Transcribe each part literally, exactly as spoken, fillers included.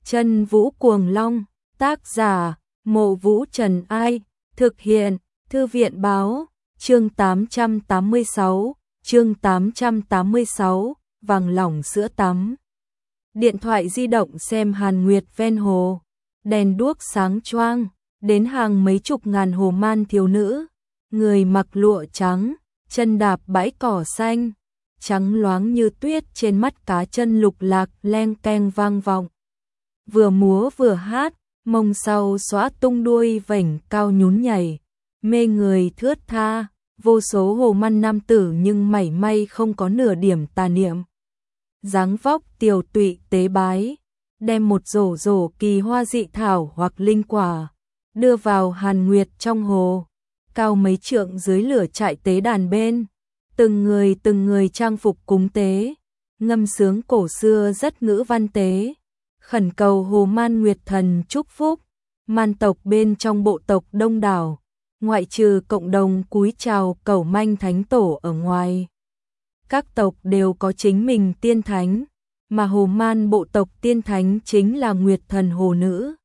Chân Vũ Cuồng Long, tác giả, Mộ Vũ Trần Ai, thực hiện, Thư viện báo, chương tám trăm tám mươi sáu, chương tám trăm tám mươi sáu, vàng lỏng sữa tắm. Điện thoại di động xem Hàn Nguyệt ven hồ, đèn đuốc sáng choang, đến hàng mấy chục ngàn hồ man thiếu nữ, người mặc lụa trắng, chân đạp bãi cỏ xanh, trắng loáng như tuyết trên mắt cá chân lục lạc leng keng vang vọng. Vừa múa vừa hát, mông sau xõa tung đuôi vểnh cao nhún nhảy, mê người thướt tha, vô số hồ man nam tử nhưng mảy may không có nửa điểm tà niệm. Dáng vóc tiều tụy tế bái, đem một rổ rổ kỳ hoa dị thảo hoặc linh quả, đưa vào Hàn Nguyệt trong hồ, cao mấy trượng dưới lửa trại tế đàn bên, từng người từng người trang phục cúng tế, ngâm sướng cổ xưa rất ngữ văn tế, khẩn cầu hồ man nguyệt thần chúc phúc. Man tộc bên trong bộ tộc đông đảo, ngoại trừ cộng đồng cúi chào cẩu manh thánh tổ ở ngoài. Các tộc đều có chính mình tiên thánh, mà hồ man bộ tộc tiên thánh chính là nguyệt thần hồ nữ.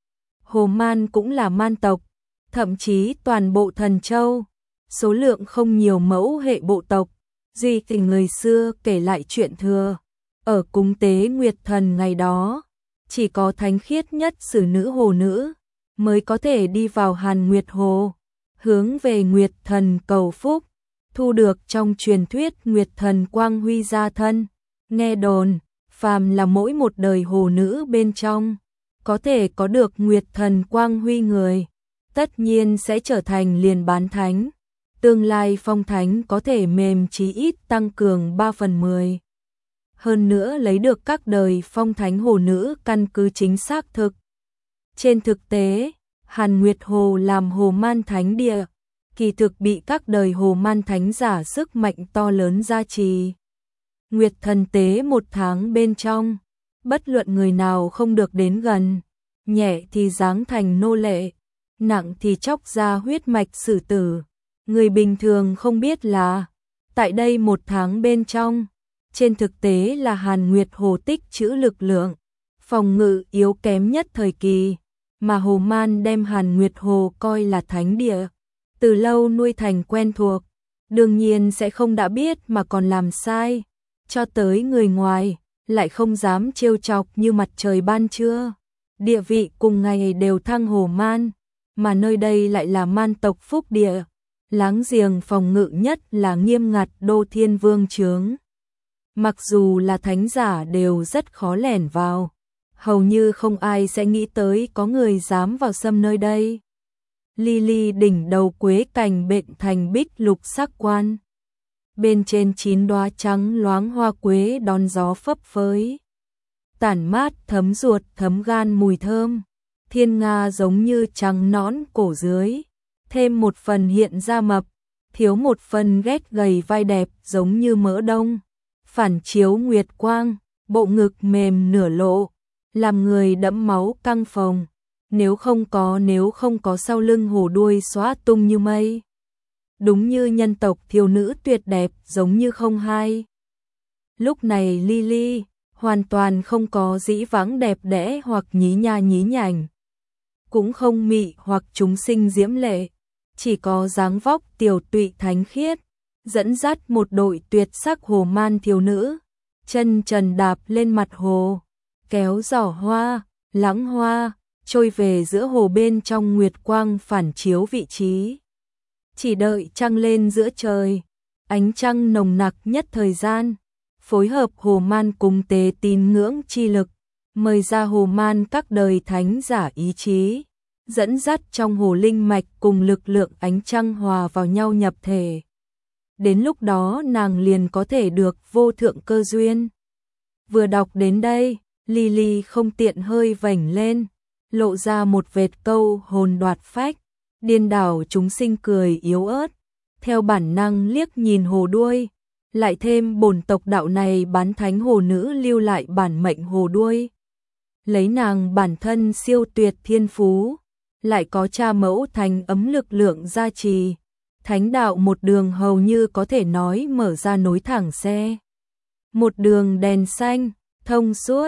Hồ man cũng là man tộc, thậm chí toàn bộ thần châu, số lượng không nhiều mẫu hệ bộ tộc, duy tình người xưa kể lại chuyện thừa. Ở cúng tế nguyệt thần ngày đó, chỉ có thánh khiết nhất sử nữ hồ nữ mới có thể đi vào Hàn Nguyệt hồ, hướng về nguyệt thần cầu phúc, thu được trong truyền thuyết nguyệt thần quang huy gia thân. Nghe đồn, phàm là mỗi một đời hồ nữ bên trong, có thể có được nguyệt thần quang huy người, tất nhiên sẽ trở thành liền bán thánh. Tương lai phong thánh có thể mềm chí ít tăng cường ba phần mười. Hơn nữa lấy được các đời phong thánh hồ nữ căn cứ chính xác thực. Trên thực tế, Hàn Nguyệt Hồ làm hồ man thánh địa, kỳ thực bị các đời hồ man thánh giả sức mạnh to lớn gia trì. Nguyệt thần tế một tháng bên trong, bất luận người nào không được đến gần, nhẹ thì giáng thành nô lệ, nặng thì chóc ra huyết mạch xử tử. Người bình thường không biết là, tại đây một tháng bên trong, trên thực tế là Hàn Nguyệt Hồ tích trữ lực lượng, phòng ngự yếu kém nhất thời kỳ, mà hồ man đem Hàn Nguyệt Hồ coi là thánh địa, từ lâu nuôi thành quen thuộc, đương nhiên sẽ không đã biết mà còn làm sai, cho tới người ngoài, lại không dám trêu chọc như mặt trời ban trưa. Địa vị cùng ngày đều thăng hồ man, mà nơi đây lại là man tộc phúc địa, láng giềng phòng ngự nhất là nghiêm ngặt Đô Thiên Vương chướng. Mặc dù là thánh giả đều rất khó lẻn vào, hầu như không ai sẽ nghĩ tới có người dám vào xâm nơi đây. Ly ly đỉnh đầu quế cành bện thành bích lục sắc quan, bên trên chín đóa trắng loáng hoa quế đón gió phấp phới, tản mát thấm ruột thấm gan mùi thơm. Thiên nga giống như trắng nõn cổ dưới, thêm một phần hiện ra mập, thiếu một phần ghét gầy vai đẹp giống như mỡ đông, phản chiếu nguyệt quang, bộ ngực mềm nửa lộ, làm người đẫm máu căng phồng. Nếu không có nếu không có sau lưng hồ đuôi xóa tung như mây, đúng như nhân tộc thiếu nữ tuyệt đẹp giống như không hai. Lúc này Lily hoàn toàn không có dĩ vãng đẹp đẽ hoặc nhí nha nhí nhảnh, cũng không mị hoặc chúng sinh diễm lệ, chỉ có dáng vóc tiểu tụy thánh khiết, dẫn dắt một đội tuyệt sắc hồ man thiếu nữ, chân trần đạp lên mặt hồ, kéo giỏ hoa, lãng hoa, trôi về giữa hồ bên trong nguyệt quang phản chiếu vị trí. Chỉ đợi trăng lên giữa trời, ánh trăng nồng nặc nhất thời gian, phối hợp hồ man cùng tế tín ngưỡng chi lực, mời ra hồ man các đời thánh giả ý chí, dẫn dắt trong hồ linh mạch cùng lực lượng ánh trăng hòa vào nhau nhập thể. Đến lúc đó nàng liền có thể được vô thượng cơ duyên. Vừa đọc đến đây, Lily không tiện hơi vểnh lên, lộ ra một vệt câu hồn đoạt phách, điên đảo chúng sinh cười yếu ớt, theo bản năng liếc nhìn hồ đuôi, lại thêm bổn tộc đạo này bán thánh hồ nữ lưu lại bản mệnh hồ đuôi. Lấy nàng bản thân siêu tuyệt thiên phú, lại có cha mẫu thành ấm lực lượng gia trì, thánh đạo một đường hầu như có thể nói mở ra nối thẳng xe. Một đường đèn xanh, thông suốt,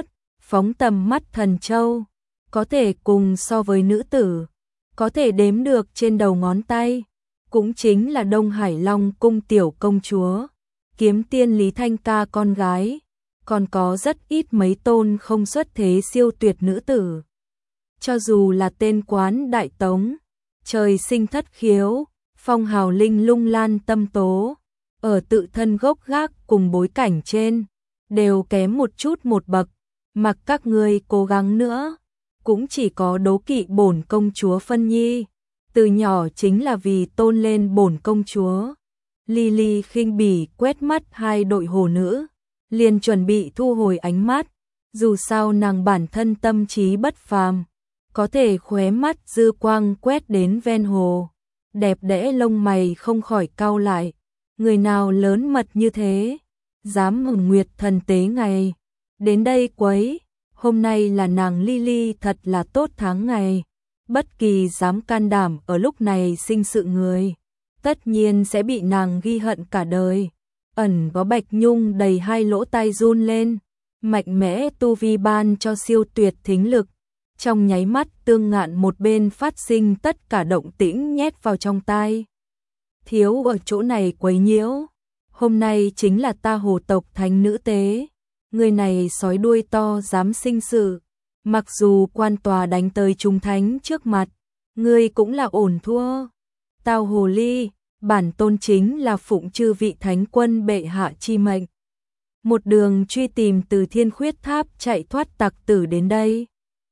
phóng tầm mắt thần châu, có thể cùng so với nữ tử, có thể đếm được trên đầu ngón tay, cũng chính là Đông Hải Long cung tiểu công chúa, kiếm tiên Lý Thanh Ca con gái, còn có rất ít mấy tôn không xuất thế siêu tuyệt nữ tử. Cho dù là tên quán đại tống, trời sinh thất khiếu, phong hào linh lung lan tâm tố, ở tự thân gốc gác cùng bối cảnh trên, đều kém một chút một bậc, mặc các ngươi cố gắng nữa, cũng chỉ có đố kỵ bổn công chúa Phân Nhi, từ nhỏ chính là vì tôn lên bổn công chúa. Lily khinh bỉ quét mắt hai đội hồ nữ, liền chuẩn bị thu hồi ánh mắt, dù sao nàng bản thân tâm trí bất phàm, có thể khóe mắt dư quang quét đến ven hồ, đẹp đẽ lông mày không khỏi cau lại, người nào lớn mật như thế, dám mừng nguyệt thần tế ngày, đến đây quấy, hôm nay là nàng Lily thật là tốt tháng ngày, bất kỳ dám can đảm ở lúc này sinh sự người, tất nhiên sẽ bị nàng ghi hận cả đời. Ẩn có Bạch Nhung đầy hai lỗ tai run lên, mạnh mẽ tu vi ban cho siêu tuyệt thính lực, trong nháy mắt Tương Ngạn một bên phát sinh tất cả động tĩnh nhét vào trong tai. Thiếu ở chỗ này quấy nhiễu, hôm nay chính là ta hồ tộc thánh nữ tế, người này sói đuôi to dám sinh sự, mặc dù quan tòa đánh tới trung thánh trước mặt, ngươi cũng là ổn thua. Tao hồ ly, bản tôn chính là phụng chư vị thánh quân bệ hạ chi mệnh, một đường truy tìm từ Thiên Khuyết Tháp chạy thoát tặc tử đến đây.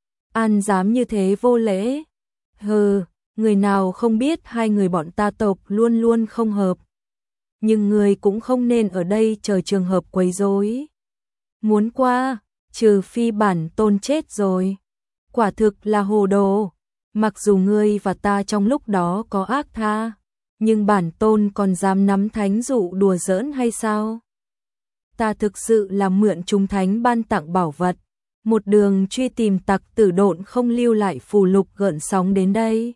An dám như thế vô lễ? Hừ, người nào không biết hai người bọn ta tộc luôn luôn không hợp. Nhưng người cũng không nên ở đây chờ trường hợp quấy rối. Muốn qua, trừ phi bản tôn chết rồi. Quả thực là hồ đồ. Mặc dù ngươi và ta trong lúc đó có ác tha, nhưng bản tôn còn dám nắm thánh dụ đùa giỡn hay sao? Ta thực sự là mượn chúng thánh ban tặng bảo vật, một đường truy tìm tặc tử độn không lưu lại phù lục gợn sóng đến đây.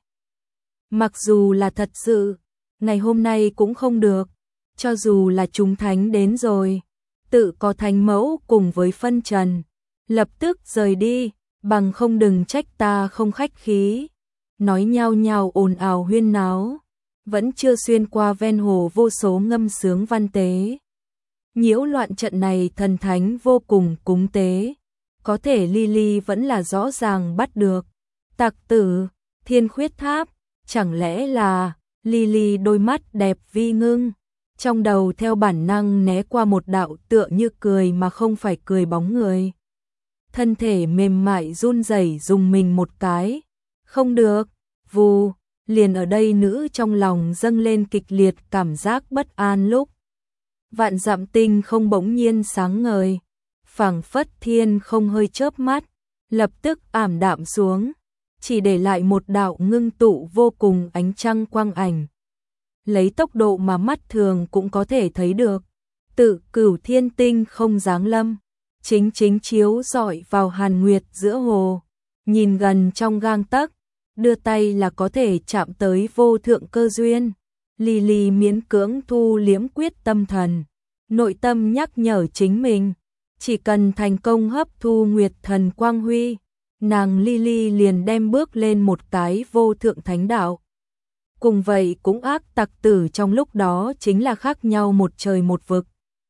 Mặc dù là thật sự, ngày hôm nay cũng không được, cho dù là chúng thánh đến rồi, tự có thánh mẫu cùng với phân trần, lập tức rời đi, bằng không đừng trách ta không khách khí. Nói nhao nhao ồn ào huyên náo, vẫn chưa xuyên qua ven hồ vô số ngâm sướng văn tế. Nhiễu loạn trận này thần thánh vô cùng cúng tế, có thể Lily vẫn là rõ ràng bắt được. Tặc tử, Thiên Khuyết Tháp, chẳng lẽ là... Lily đôi mắt đẹp vi ngưng, trong đầu theo bản năng né qua một đạo tựa như cười mà không phải cười bóng người. Thân thể mềm mại run rẩy dùng mình một cái. Không được, vù, liền ở đây nữ trong lòng dâng lên kịch liệt cảm giác bất an lúc. Vạn dặm tinh không bỗng nhiên sáng ngời, phảng phất thiên không hơi chớp mắt, lập tức ảm đạm xuống, chỉ để lại một đạo ngưng tụ vô cùng ánh trăng quang ảnh. Lấy tốc độ mà mắt thường cũng có thể thấy được, tự cửu thiên tinh không giáng lâm, chính chính chiếu rọi vào hàn nguyệt giữa hồ, nhìn gần trong gang tấc, đưa tay là có thể chạm tới vô thượng cơ duyên. Lily miễn cưỡng thu liếm quyết tâm thần, nội tâm nhắc nhở chính mình, chỉ cần thành công hấp thu nguyệt thần quang huy, nàng Lily liền đem bước lên một cái vô thượng thánh đạo. Cùng vậy cũng ác tặc tử trong lúc đó chính là khác nhau một trời một vực.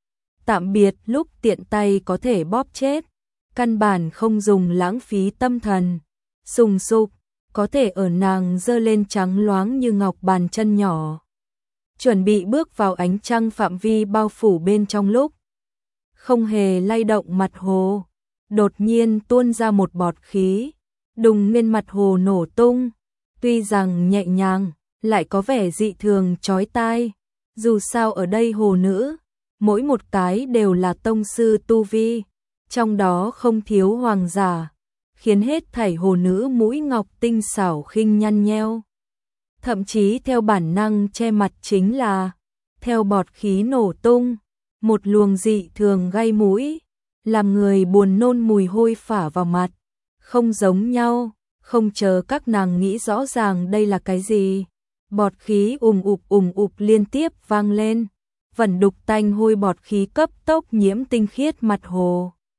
Tạm biệt lúc tiện tay có thể bóp chết, căn bản không dùng lãng phí tâm thần. Sùng sục, có thể ở nàng dơ lên trắng loáng như ngọc bàn chân nhỏ. Chuẩn bị bước vào ánh trăng phạm vi bao phủ bên trong lúc. Không hề lay động mặt hồ, đột nhiên tuôn ra một bọt khí, đùng nguyên mặt hồ nổ tung. Tuy rằng nhẹ nhàng, lại có vẻ dị thường chói tai. Dù sao ở đây hồ nữ, mỗi một cái đều là tông sư tu vi, trong đó không thiếu hoàng giả, khiến hết thảy hồ nữ mũi ngọc tinh xảo khinh nhăn nheo. Thậm chí theo bản năng che mặt chính là, theo bọt khí nổ tung, một luồng dị thường gây mũi, làm người buồn nôn mùi hôi phả vào mặt, không giống nhau, không chờ các nàng nghĩ rõ ràng đây là cái gì. Bọt khí ùm ụp ùm ụp liên tiếp vang lên, vẩn đục tanh hôi bọt khí cấp tốc nhiễm tinh khiết mặt hồ.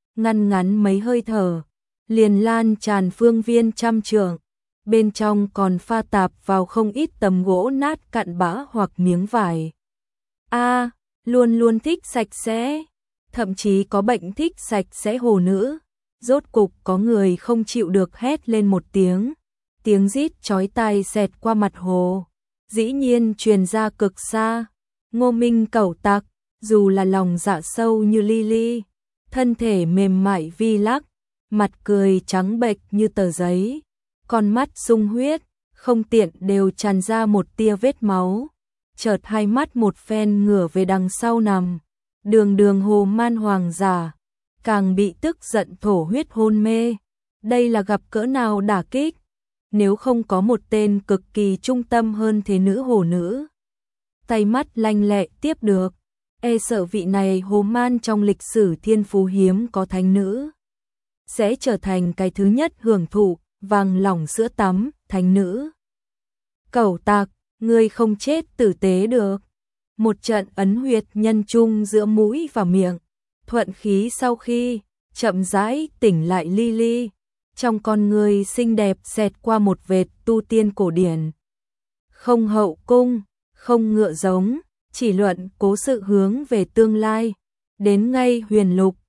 ngăn ngắn mấy hơi thở, liền lan tràn phương viên trăm trượng, bên trong còn pha tạp vào không ít tấm gỗ nát cặn bã hoặc miếng vải. A, luôn luôn thích sạch sẽ, thậm chí có bệnh thích sạch sẽ hồ nữ. Rốt cục có người không chịu được hét lên một tiếng, tiếng rít chói tai xẹt qua mặt hồ, dĩ nhiên truyền ra cực xa. Ngô Minh Cẩu Tặc, dù là lòng dạ sâu như Lily, thân thể mềm mại vi lắc, mặt cười trắng bệch như tờ giấy, con mắt sung huyết, không tiện đều tràn ra một tia vết máu. Chợt hai mắt một phen ngửa về đằng sau nằm, đường đường hồ man hoàng giả, càng bị tức giận thổ huyết hôn mê. Đây là gặp cỡ nào đả kích, nếu không có một tên cực kỳ trung tâm hơn thế nữ hồ nữ, tay mắt lanh lẹ tiếp được, e sợ vị này hồ man trong lịch sử thiên phú hiếm có thánh nữ, sẽ trở thành cái thứ nhất hưởng thụ vàng lỏng sữa tắm thánh nữ. Cẩu Tặc, ngươi không chết tử tế được. Một trận ấn huyệt nhân trung giữa mũi và miệng, thuận khí sau khi chậm rãi tỉnh lại Lily, trong con người xinh đẹp xẹt qua một vệt tu tiên cổ điển. Không hậu cung, không ngựa giống, chỉ luận cố sự hướng về tương lai, đến ngay huyền lục,